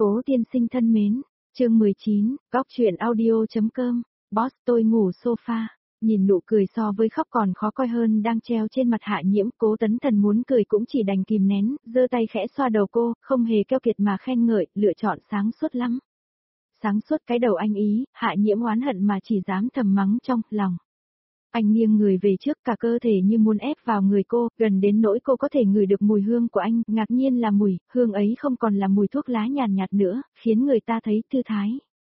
Cố tiên sinh thân mến, chương 19, góc truyện audio.com, boss tôi ngủ sofa, nhìn nụ cười so với khóc còn khó coi hơn đang treo trên mặt Hạ Nhiễm. Cố Tấn Thần muốn cười cũng chỉ đành kìm nén, giơ tay khẽ xoa đầu cô, không hề keo kiệt mà khen ngợi, lựa chọn sáng suốt lắm. Sáng suốt cái đầu anh ý, Hạ Nhiễm oán hận mà chỉ dám thầm mắng trong lòng. Anh nghiêng người về trước, cả cơ thể như muốn ép vào người cô, gần đến nỗi cô có thể ngửi được mùi hương của anh, ngạc nhiên là hương ấy không còn là mùi thuốc lá nhàn nhạt nữa, khiến người ta thấy thư thái.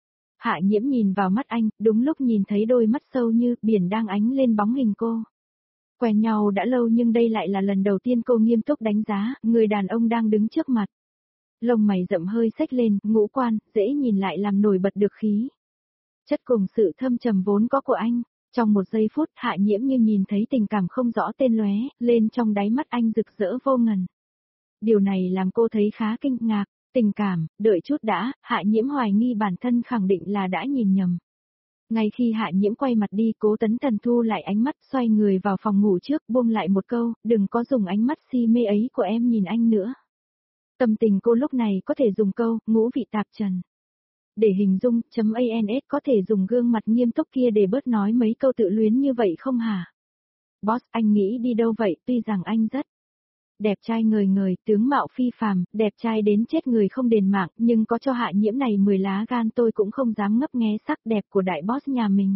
Hạ Nhiễm nhìn vào mắt anh, đúng lúc nhìn thấy đôi mắt sâu như biển đang ánh lên bóng hình cô. Quen nhau đã lâu nhưng đây lại là lần đầu tiên cô nghiêm túc đánh giá, người đàn ông đang đứng trước mặt. Lông mày rậm hơi xếch lên, ngũ quan, dễ nhìn lại làm nổi bật được khí chất cùng sự thâm trầm vốn có của anh. Trong một giây phút, Hạ Nhiễm như nhìn thấy tình cảm không rõ tên lóe lên trong đáy mắt anh rực rỡ vô ngần. Điều này làm cô thấy khá kinh ngạc. Tình cảm, đợi chút đã, Hạ Nhiễm hoài nghi bản thân khẳng định là đã nhìn nhầm. Ngay khi Hạ Nhiễm quay mặt đi, Cố Tấn Thần thu lại ánh mắt, xoay người vào phòng ngủ trước, buông lại một câu, đừng có dùng ánh mắt si mê ấy của em nhìn anh nữa. Tâm tình cô lúc này có thể dùng câu, ngũ vị tạp trần. Để hình dung, .ans có thể dùng gương mặt nghiêm túc kia để bớt nói mấy câu tự luyến như vậy không hả? Boss, anh nghĩ đi đâu vậy? Tuy rằng anh rất đẹp trai ngời ngời, tướng mạo phi phàm, đẹp trai đến chết người không đền mạng, nhưng có cho Hạ Nhiễm này 10 lá gan tôi cũng không dám ngấp nghé sắc đẹp của đại boss nhà mình.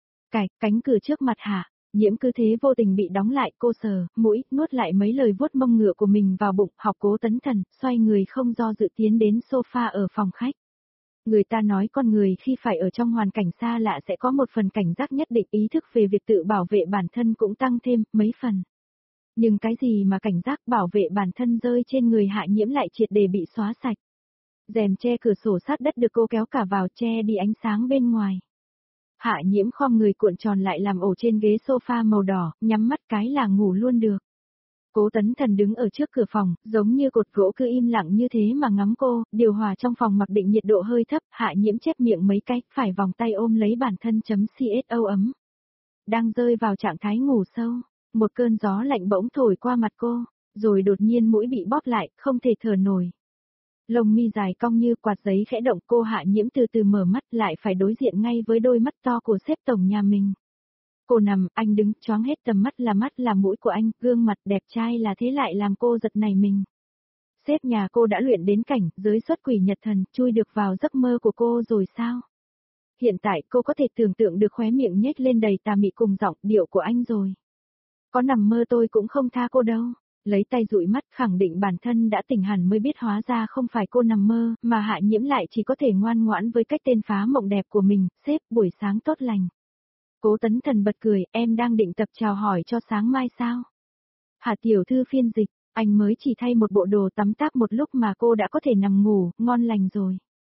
Cánh cửa trước mặt Hạ Nhiễm cứ thế vô tình bị đóng lại, cô sờ mũi, nuốt lại mấy lời vuốt mông ngựa của mình vào bụng, học Cố Tấn Thần, xoay người không do dự tiến đến sofa ở phòng khách. Người ta nói con người khi phải ở trong hoàn cảnh xa lạ sẽ có một phần cảnh giác nhất định, ý thức về việc tự bảo vệ bản thân cũng tăng thêm mấy phần. Nhưng cái gì mà cảnh giác bảo vệ bản thân rơi trên người Hạ Nhiễm lại triệt để bị xóa sạch. Rèm che cửa sổ sát đất được cô kéo cả vào che đi ánh sáng bên ngoài. Hạ Nhiễm khom người cuộn tròn lại làm ổ trên ghế sofa màu đỏ, nhắm mắt cái là ngủ luôn được. Cố Tấn Thần đứng ở trước cửa phòng, giống như cột gỗ cứ im lặng như thế mà ngắm cô, điều hòa trong phòng mặc định nhiệt độ hơi thấp, Hạ Nhiễm chép miệng mấy cái, phải vòng tay ôm lấy bản thân .co ấm. Đang rơi vào trạng thái ngủ sâu, một cơn gió lạnh bỗng thổi qua mặt cô, rồi đột nhiên mũi bị bóp lại, không thể thở nổi. Lông mi dài cong như quạt giấy khẽ động, cô Hạ Nhiễm từ từ mở mắt lại phải đối diện ngay với đôi mắt to của sếp tổng nhà mình. Cô nằm, anh đứng, choáng hết tầm mắt là mũi của anh, gương mặt đẹp trai là thế lại làm cô giật nảy mình. Sếp nhà cô đã luyện đến cảnh, giới xuất quỷ nhật thần, chui được vào giấc mơ của cô rồi sao? Hiện tại cô có thể tưởng tượng được khóe miệng nhếch lên đầy tà mị cùng giọng điệu của anh rồi. Có nằm mơ tôi cũng không tha cô đâu. Lấy tay dụi mắt khẳng định bản thân đã tỉnh hẳn mới biết hóa ra không phải cô nằm mơ, mà Hạ Nhiễm lại chỉ có thể ngoan ngoãn với cách tên phá mộng đẹp của mình. Sếp, buổi sáng tốt lành. Cố Tấn Thần bật cười, em đang định tập chào hỏi cho sáng mai sao? Hạ tiểu thư phiên dịch, anh mới chỉ thay một bộ đồ tắm táp một lúc mà cô đã có thể nằm ngủ, ngon lành rồi.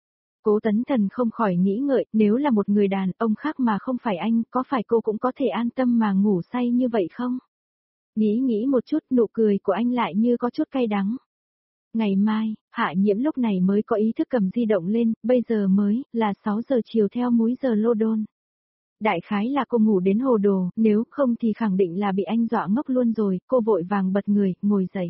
Cố Tấn Thần không khỏi nghĩ ngợi, nếu là một người đàn ông khác mà không phải anh, có phải cô cũng có thể an tâm mà ngủ say như vậy không? Nghĩ một chút, nụ cười của anh lại như có chút cay đắng. Ngày mai, Hạ Nhiễm lúc này mới có ý thức cầm di động lên, bây giờ mới là 6 giờ chiều theo múi giờ London. Đại khái là cô ngủ đến hồ đồ, nếu không thì khẳng định là bị anh dọa ngốc luôn rồi, cô vội vàng bật người, ngồi dậy.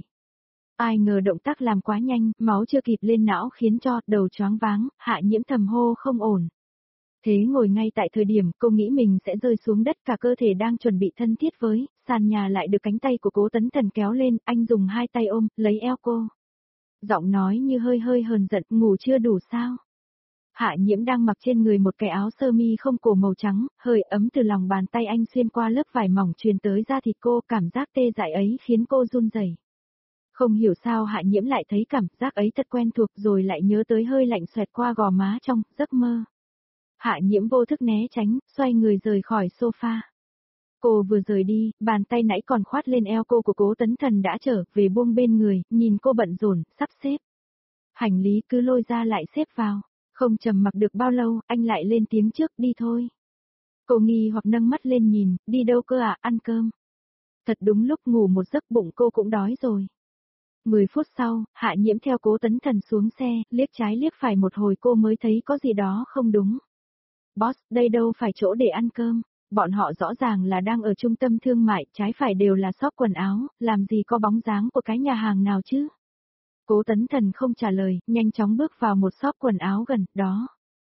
Ai ngờ động tác làm quá nhanh, máu chưa kịp lên não khiến cho đầu choáng váng, Hạ Nhiễm thầm hô không ổn. Thế ngồi ngay tại thời điểm cô nghĩ mình sẽ rơi xuống đất, cả cơ thể đang chuẩn bị thân thiết với sàn nhà lại được cánh tay của Cố Tấn Thần kéo lên, anh dùng hai tay ôm, lấy eo cô. Giọng nói như hơi hờn giận, ngủ chưa đủ sao? Hạ Nhiễm đang mặc trên người một cái áo sơ mi không cổ màu trắng, hơi ấm từ lòng bàn tay anh xuyên qua lớp vải mỏng truyền tới da thịt cô, cảm giác tê dại ấy khiến cô run rẩy. Không hiểu sao Hạ Nhiễm lại thấy cảm giác ấy thật quen thuộc rồi lại nhớ tới hơi lạnh xoẹt qua gò má trong giấc mơ. Hạ Nhiễm vô thức né tránh, xoay người rời khỏi sofa. Cô vừa rời đi, bàn tay nãy còn khoát lên eo cô của Cố Tấn Thần đã trở về buông bên người, nhìn cô bận rộn, sắp xếp. Hành lý cứ lôi ra lại xếp vào. Không trầm mặc được bao lâu, anh lại lên tiếng trước, đi thôi. Cô nghi hoặc nâng mắt lên nhìn, đi đâu cơ à, ăn cơm. Thật đúng lúc ngủ một giấc bụng cô cũng đói rồi. 10 phút sau, Hạ Nhiễm theo Cố Tấn Thần xuống xe, liếc trái liếc phải một hồi cô mới thấy có gì đó không đúng. Boss, đây đâu phải chỗ để ăn cơm, bọn họ rõ ràng là đang ở trung tâm thương mại, trái phải đều là shop quần áo, làm gì có bóng dáng của cái nhà hàng nào chứ. Cố Tấn Thần không trả lời, nhanh chóng bước vào một shop quần áo gần đó.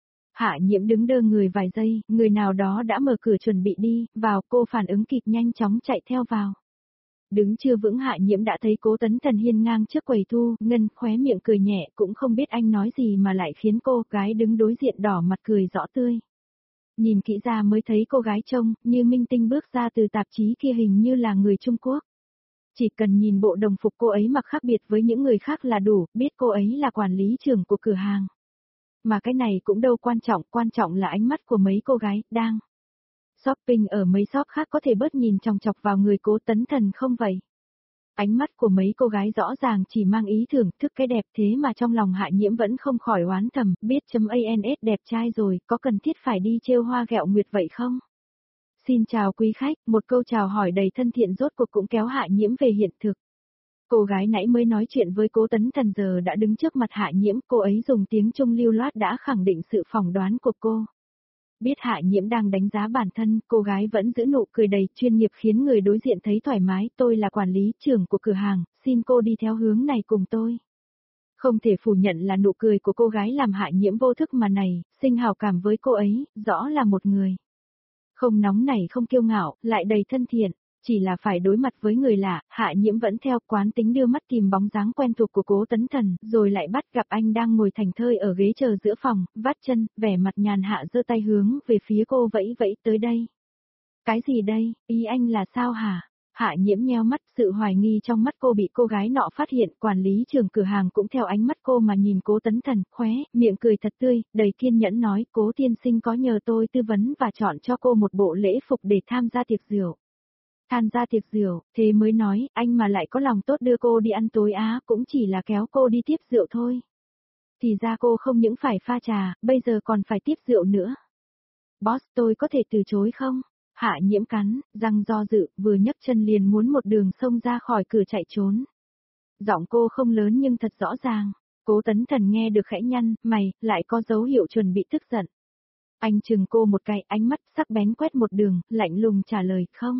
Hạ Nhiễm đứng đơ người vài giây, người nào đó đã mở cửa chuẩn bị đi, vào, cô phản ứng kịp nhanh chóng chạy theo vào. Đứng chưa vững Hạ Nhiễm đã thấy Cố Tấn Thần hiên ngang trước quầy thu, ngân khóe miệng cười nhẹ, cũng không biết anh nói gì mà lại khiến cô gái đứng đối diện đỏ mặt cười rõ tươi. Nhìn kỹ ra mới thấy cô gái trông, như minh tinh bước ra từ tạp chí kia hình như là người Trung Quốc. Chỉ cần nhìn bộ đồng phục cô ấy mặc khác biệt với những người khác là đủ, biết cô ấy là quản lý trưởng của cửa hàng. Mà cái này cũng đâu quan trọng là ánh mắt của mấy cô gái, đang shopping ở mấy shop khác có thể bớt nhìn chòng chọc vào người Cố Tấn Thần không vậy? Ánh mắt của mấy cô gái rõ ràng chỉ mang ý thưởng thức cái đẹp thế mà trong lòng Hạ Nhiễm vẫn không khỏi oán thầm, biết.ans đẹp trai rồi, có cần thiết phải đi trêu hoa ghẹo nguyệt vậy không? Xin chào quý khách, một câu chào hỏi đầy thân thiện rốt cuộc cũng kéo Hạ Nhiễm về hiện thực. Cô gái nãy mới nói chuyện với Cố Tấn Thần giờ đã đứng trước mặt Hạ Nhiễm, cô ấy dùng tiếng Trung lưu loát đã khẳng định sự phỏng đoán của cô. Biết Hạ Nhiễm đang đánh giá bản thân, cô gái vẫn giữ nụ cười đầy chuyên nghiệp khiến người đối diện thấy thoải mái, tôi là quản lý trưởng của cửa hàng, xin cô đi theo hướng này cùng tôi. Không thể phủ nhận là nụ cười của cô gái làm Hạ Nhiễm vô thức mà này, sinh hào cảm với cô ấy, rõ là một người. Không nóng nảy không kiêu ngạo, lại đầy thân thiện. Chỉ là phải đối mặt với người lạ, Hạ Nhiễm vẫn theo quán tính đưa mắt tìm bóng dáng quen thuộc của Cố Tấn Thần, rồi lại bắt gặp anh đang ngồi thảnh thơi ở ghế chờ giữa phòng, vắt chân, vẻ mặt nhàn hạ giơ tay hướng về phía cô vẫy vẫy tới đây. Cái gì đây, ý anh là sao hả? Hạ Nhiễm nheo mắt, sự hoài nghi trong mắt cô bị cô gái nọ phát hiện, quản lý trưởng cửa hàng cũng theo ánh mắt cô mà nhìn Cố Tấn Thần, khóe, miệng cười thật tươi, đầy kiên nhẫn nói, Cố tiên sinh có nhờ tôi tư vấn và chọn cho cô một bộ lễ phục để tham gia tiệc rượu. Tham gia tiệc rượu, thế mới nói, anh mà lại có lòng tốt đưa cô đi ăn tối á, cũng chỉ là kéo cô đi tiếp rượu thôi. Thì ra cô không những phải pha trà, bây giờ còn phải tiếp rượu nữa. Boss, tôi có thể từ chối không? Hạ Nhiễm cắn, răng do dự, vừa nhấc chân liền muốn một đường xông ra khỏi cửa chạy trốn. Giọng cô không lớn nhưng thật rõ ràng. Cố Tấn Thần nghe được khẽ nhăn, mày, lại có dấu hiệu chuẩn bị tức giận. Anh chừng cô một cái, ánh mắt sắc bén quét một đường, lạnh lùng trả lời, không.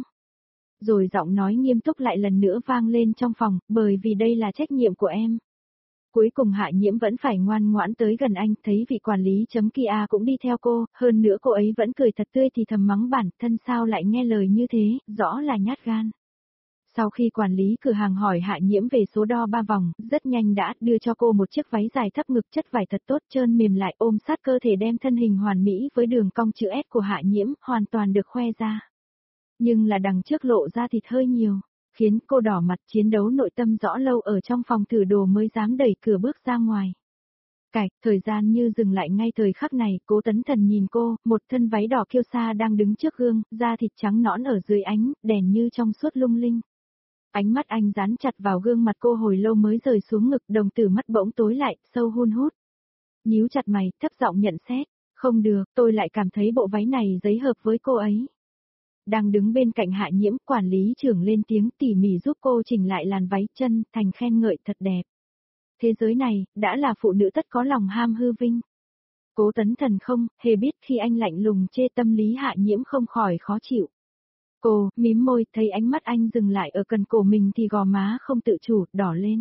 Rồi giọng nói nghiêm túc lại lần nữa vang lên trong phòng, bởi vì đây là trách nhiệm của em. Cuối cùng Hạ Nhiễm vẫn phải ngoan ngoãn tới gần anh, thấy vị quản lý chấm Kia cũng đi theo cô, hơn nữa cô ấy vẫn cười thật tươi thì thầm mắng bản thân sao lại nghe lời như thế, rõ là nhát gan. Sau khi quản lý cửa hàng hỏi Hạ Nhiễm về số đo 3 vòng, rất nhanh đã đưa cho cô một chiếc váy dài thấp ngực chất vải thật tốt trơn mềm lại ôm sát cơ thể đem thân hình hoàn mỹ với đường cong chữ S của Hạ Nhiễm hoàn toàn được khoe ra. Nhưng là đằng trước lộ ra thịt hơi nhiều, khiến cô đỏ mặt chiến đấu nội tâm rõ lâu ở trong phòng thử đồ mới dám đẩy cửa bước ra ngoài. Cạch, thời gian như dừng lại ngay thời khắc này, Cố Tấn Thần nhìn cô, một thân váy đỏ kiêu sa đang đứng trước gương, da thịt trắng nõn ở dưới ánh, đèn như trong suốt lung linh. Ánh mắt anh dán chặt vào gương mặt cô hồi lâu mới rời xuống ngực, đồng tử mắt bỗng tối lại, sâu hun hút. Nhíu chặt mày, thấp giọng nhận xét, không được, tôi lại cảm thấy bộ váy này giấy hợp với cô ấy. Đang đứng bên cạnh Hạ Nhiễm, quản lý trưởng lên tiếng tỉ mỉ giúp cô chỉnh lại làn váy chân, thành khen ngợi thật đẹp. Thế giới này, đã là phụ nữ tất có lòng ham hư vinh. Cố Tấn Thần không, hề biết khi anh lạnh lùng chê tâm lý Hạ Nhiễm không khỏi khó chịu. Cô, mím môi, thấy ánh mắt anh dừng lại ở cần cổ mình thì gò má không tự chủ, đỏ lên.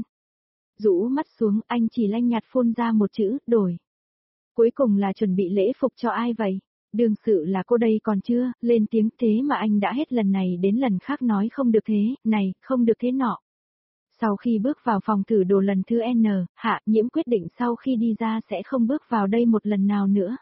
Rũ mắt xuống, anh chỉ lanh nhạt phun ra một chữ, đổi. Cuối cùng là chuẩn bị lễ phục cho ai vậy? Đương sự là cô đây còn chưa, lên tiếng thế mà anh đã hết lần này đến lần khác nói không được thế, này, không được thế nọ. Sau khi bước vào phòng thử đồ lần thứ N, Hạ Nhiễm quyết định sau khi đi ra sẽ không bước vào đây một lần nào nữa.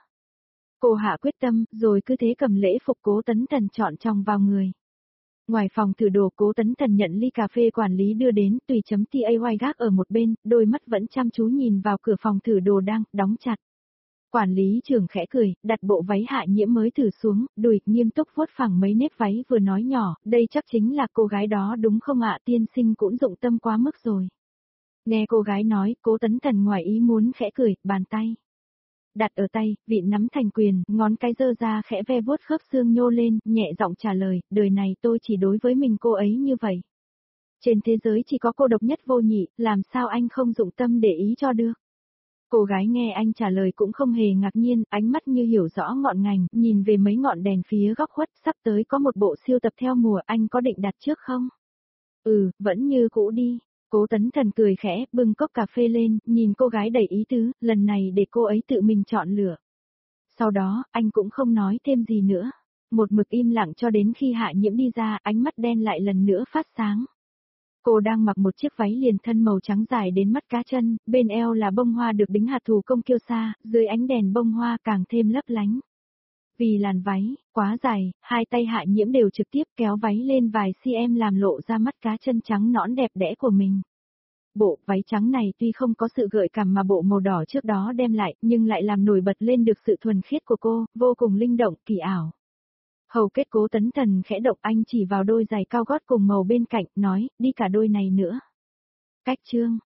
Cô hạ quyết tâm, rồi cứ thế cầm lễ phục Cố Tấn Thần chọn trong vào người. Ngoài phòng thử đồ Cố Tấn Thần nhận ly cà phê quản lý đưa đến, tùy.tay gác ở một bên, đôi mắt vẫn chăm chú nhìn vào cửa phòng thử đồ đang đóng chặt. Quản lý trưởng khẽ cười, đặt bộ váy Hạ Nhiễm mới thử xuống, đùi, nghiêm túc vuốt phẳng mấy nếp váy vừa nói nhỏ, đây chắc chính là cô gái đó đúng không ạ? Tiên sinh cũng dụng tâm quá mức rồi. Nghe cô gái nói, Cố Tấn Thần ngoài ý muốn khẽ cười, bàn tay. Đặt ở tay, vị nắm thành quyền, ngón cái giơ ra khẽ ve vuốt khớp xương nhô lên, nhẹ giọng trả lời, đời này tôi chỉ đối với mình cô ấy như vậy. Trên thế giới chỉ có cô độc nhất vô nhị, làm sao anh không dụng tâm để ý cho được. Cô gái nghe anh trả lời cũng không hề ngạc nhiên, ánh mắt như hiểu rõ ngọn ngành, nhìn về mấy ngọn đèn phía góc khuất, sắp tới có một bộ siêu tập theo mùa, anh có định đặt trước không? Vẫn như cũ đi. Cố Tấn Thần cười khẽ, bưng cốc cà phê lên, nhìn cô gái đầy ý tứ, lần này để cô ấy tự mình chọn lựa. Sau đó, anh cũng không nói thêm gì nữa. Một mực im lặng cho đến khi Hạ Nhiễm đi ra, ánh mắt đen lại lần nữa phát sáng. Cô đang mặc một chiếc váy liền thân màu trắng dài đến mắt cá chân, bên eo là bông hoa được đính hạt thủ công kiêu sa, dưới ánh đèn bông hoa càng thêm lấp lánh. Vì làn váy quá dài, hai tay Hạ Nhiễm đều trực tiếp kéo váy lên vài cm làm lộ ra mắt cá chân trắng nõn đẹp đẽ của mình. Bộ váy trắng này tuy không có sự gợi cảm mà bộ màu đỏ trước đó đem lại, nhưng lại làm nổi bật lên được sự thuần khiết của cô, vô cùng linh động, kỳ ảo. Hầu kết Cố Tấn Thần khẽ động, anh chỉ vào đôi giày cao gót cùng màu bên cạnh, nói, đi cả đôi này nữa. Cách chương